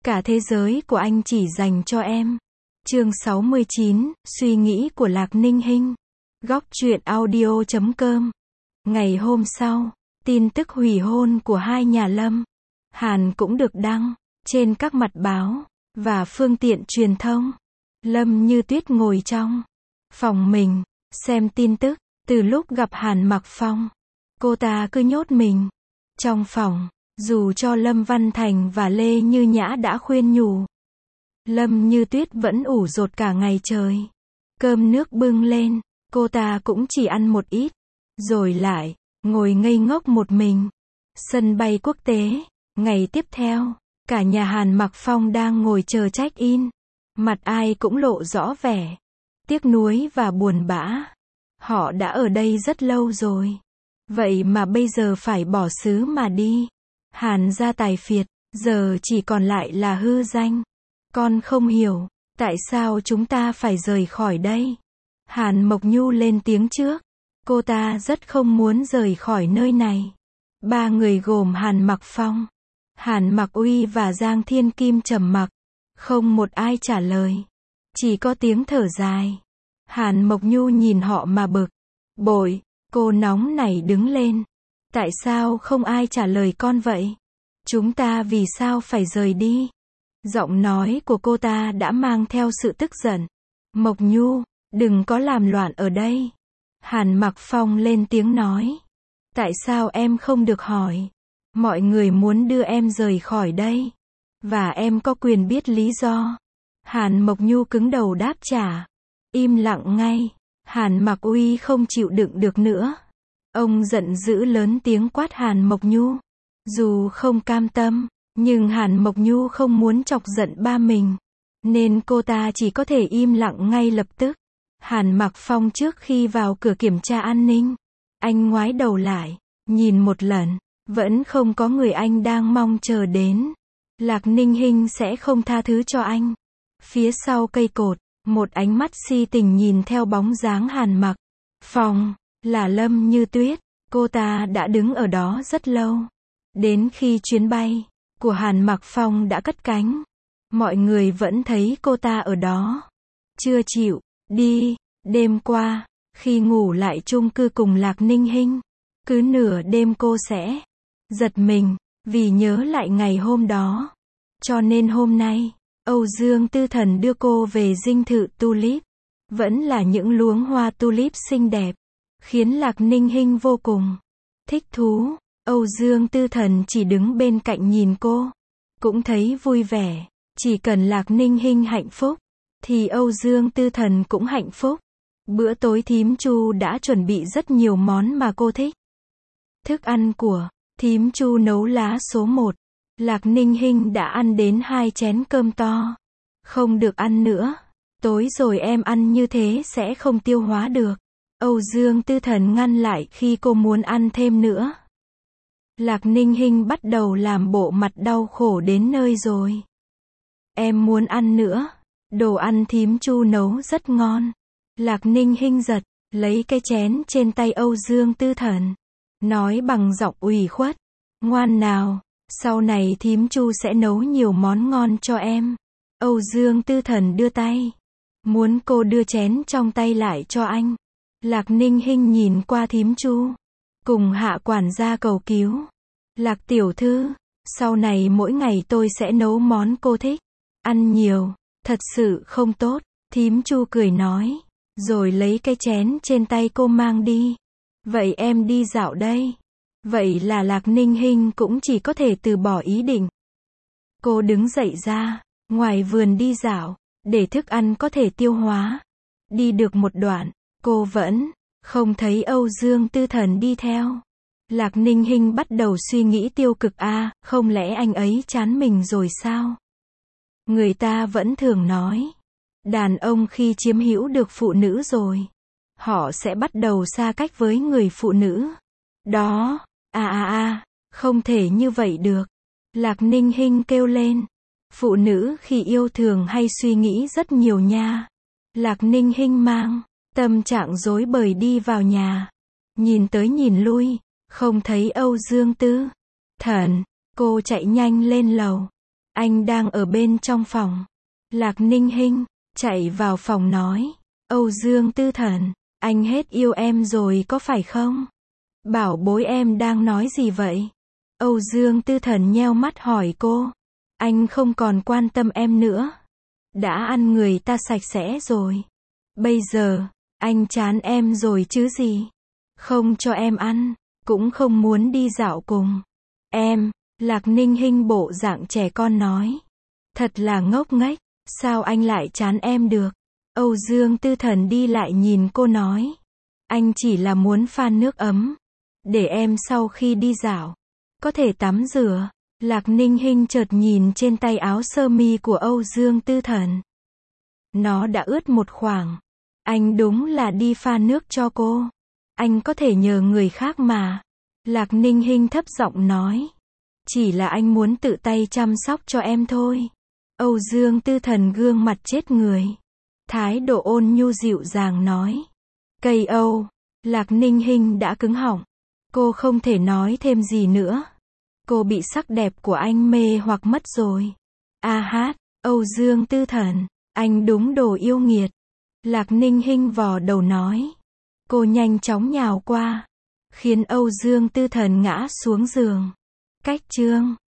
Cả thế giới của anh chỉ dành cho em. Chương 69, suy nghĩ của Lạc Ninh Hinh. Góc truyện audio.com. Ngày hôm sau, tin tức hủy hôn của hai nhà Lâm, Hàn cũng được đăng trên các mặt báo và phương tiện truyền thông. Lâm Như Tuyết ngồi trong phòng mình, xem tin tức. Từ lúc gặp Hàn Mặc Phong, cô ta cứ nhốt mình trong phòng, dù cho Lâm Văn Thành và Lê Như Nhã đã khuyên nhủ. Lâm Như Tuyết vẫn ủ rột cả ngày trời. Cơm nước bưng lên, cô ta cũng chỉ ăn một ít, rồi lại ngồi ngây ngốc một mình. Sân bay quốc tế, ngày tiếp theo, cả nhà Hàn Mặc Phong đang ngồi chờ check-in. Mặt ai cũng lộ rõ vẻ tiếc nuối và buồn bã. Họ đã ở đây rất lâu rồi, vậy mà bây giờ phải bỏ xứ mà đi. Hàn gia tài phiệt, giờ chỉ còn lại là hư danh. Con không hiểu, tại sao chúng ta phải rời khỏi đây? Hàn Mộc Nhu lên tiếng trước. Cô ta rất không muốn rời khỏi nơi này. Ba người gồm Hàn Mặc Phong, Hàn Mặc Uy và Giang Thiên Kim trầm mặc. Không một ai trả lời. Chỉ có tiếng thở dài. Hàn Mộc Nhu nhìn họ mà bực bội. Cô nóng nảy đứng lên. Tại sao không ai trả lời con vậy? Chúng ta vì sao phải rời đi? Giọng nói của cô ta đã mang theo sự tức giận. Mộc Nhu, đừng có làm loạn ở đây. Hàn Mặc Phong lên tiếng nói. Tại sao em không được hỏi? Mọi người muốn đưa em rời khỏi đây, và em có quyền biết lý do. Hàn Mộc Nhu cứng đầu đáp trả. Im lặng ngay. Hàn Mặc Uy không chịu đựng được nữa. Ông giận dữ lớn tiếng quát Hàn Mộc Nhu. Dù không cam tâm, nhưng Hàn Mộc Nhu không muốn chọc giận ba mình, nên cô ta chỉ có thể im lặng ngay lập tức. Hàn Mặc Phong trước khi vào cửa kiểm tra an ninh, anh ngoái đầu lại, nhìn một lần, vẫn không có người anh đang mong chờ đến. Lạc Ninh Hinh sẽ không tha thứ cho anh. Phía sau cây cột, một ánh mắt si tình nhìn theo bóng dáng Hàn Mặc Phong, là Lâm Như Tuyết. Cô ta đã đứng ở đó rất lâu. Đến khi chuyến bay của Hàn Mặc Phong đã cất cánh, mọi người vẫn thấy cô ta ở đó. Chưa chịu đi. Đêm qua, khi ngủ lại chung cư cùng Lạc Ninh Hinh, cứ nửa đêm cô sẽ giật mình, vì nhớ lại ngày hôm đó. Cho nên hôm nay, Âu Dương Tư Thần đưa cô về dinh thự tulip. Vẫn là những luống hoa tulip xinh đẹp, khiến Lạc Ninh Hinh vô cùng thích thú. Âu Dương Tư Thần chỉ đứng bên cạnh nhìn cô, cũng thấy vui vẻ. Chỉ cần Lạc Ninh Hinh hạnh phúc, thì Âu Dương Tư Thần cũng hạnh phúc. Bữa tối thím Chu đã chuẩn bị rất nhiều món mà cô thích. Thức ăn của thím Chu nấu lá số 1. Lạc Ninh Hinh đã ăn đến 2 chén cơm to. Không được ăn nữa. Tối rồi em ăn như thế sẽ không tiêu hóa được. Âu Dương Tư Thần ngăn lại khi cô muốn ăn thêm nữa. Lạc Ninh Hinh bắt đầu làm bộ mặt đau khổ đến nơi rồi. Em muốn ăn nữa. Đồ ăn thím Chu nấu rất ngon. Lạc Ninh Hinh giật lấy cái chén trên tay Âu Dương Tư Thần, nói bằng giọng ủy khuất. Ngoan nào, sau này thím Chu sẽ nấu nhiều món ngon cho em. Âu Dương Tư Thần đưa tay, muốn cô đưa chén trong tay lại cho anh. Lạc Ninh Hinh nhìn qua thím Chu, cùng Hạ quản gia cầu cứu. Lạc tiểu thư, sau này mỗi ngày tôi sẽ nấu món cô thích. Ăn nhiều, thật sự không tốt. Thím Chu cười nói, rồi lấy cái chén trên tay cô mang đi. Vậy em đi dạo đây. Vậy là Lạc Ninh Hinh cũng chỉ có thể từ bỏ ý định. Cô đứng dậy ra ngoài vườn đi dạo, để thức ăn có thể tiêu hóa. Đi được một đoạn, cô vẫn không thấy Âu Dương Tư Thần đi theo. Lạc Ninh Hinh bắt đầu suy nghĩ tiêu cực. Không lẽ anh ấy chán mình rồi sao? Người ta vẫn thường nói, đàn ông khi chiếm hữu được phụ nữ rồi, họ sẽ bắt đầu xa cách với người phụ nữ đó. Không thể như vậy được. Lạc Ninh Hinh kêu lên. Phụ nữ khi yêu thường hay suy nghĩ rất nhiều nha. Lạc Ninh Hinh mang tâm trạng rối bời đi vào nhà. Nhìn tới nhìn lui, không thấy Âu Dương Tư Thần. Cô chạy nhanh lên lầu. Anh đang ở bên trong phòng. Lạc Ninh Hinh chạy vào phòng nói. Âu Dương Tư Thần, anh hết yêu em rồi có phải không? Bảo bối em đang nói gì vậy? Âu Dương Tư Thần nheo mắt hỏi cô. Anh không còn quan tâm em nữa. Đã ăn người ta sạch sẽ rồi. Bây giờ, anh chán em rồi chứ gì? Không cho em ăn, cũng không muốn đi dạo cùng. Em, Lạc Ninh Hinh bộ dạng trẻ con nói. Thật là ngốc nghếch, sao anh lại chán em được? Âu Dương Tư Thần đi lại nhìn cô nói. Anh chỉ là muốn pha nước ấm. Để em sau khi đi dạo, có thể tắm rửa. Lạc Ninh Hinh chợt nhìn trên tay áo sơ mi của Âu Dương Tư Thần. Nó đã ướt một khoảng. Anh đúng là đi pha nước cho cô. Anh có thể nhờ người khác mà. Lạc Ninh Hinh thấp giọng nói. Chỉ là anh muốn tự tay chăm sóc cho em thôi. Âu Dương Tư Thần gương mặt chết người. Thái độ ôn nhu dịu dàng nói. Cây Âu. Lạc Ninh Hinh đã cứng họng. Cô không thể nói thêm gì nữa. Cô bị sắc đẹp của anh mê hoặc mất rồi. A hát, Âu Dương Tư Thần, anh đúng đồ yêu nghiệt. Lạc Ninh Hinh vò đầu nói. Cô nhanh chóng nhào qua, khiến Âu Dương Tư Thần ngã xuống giường. Cách chương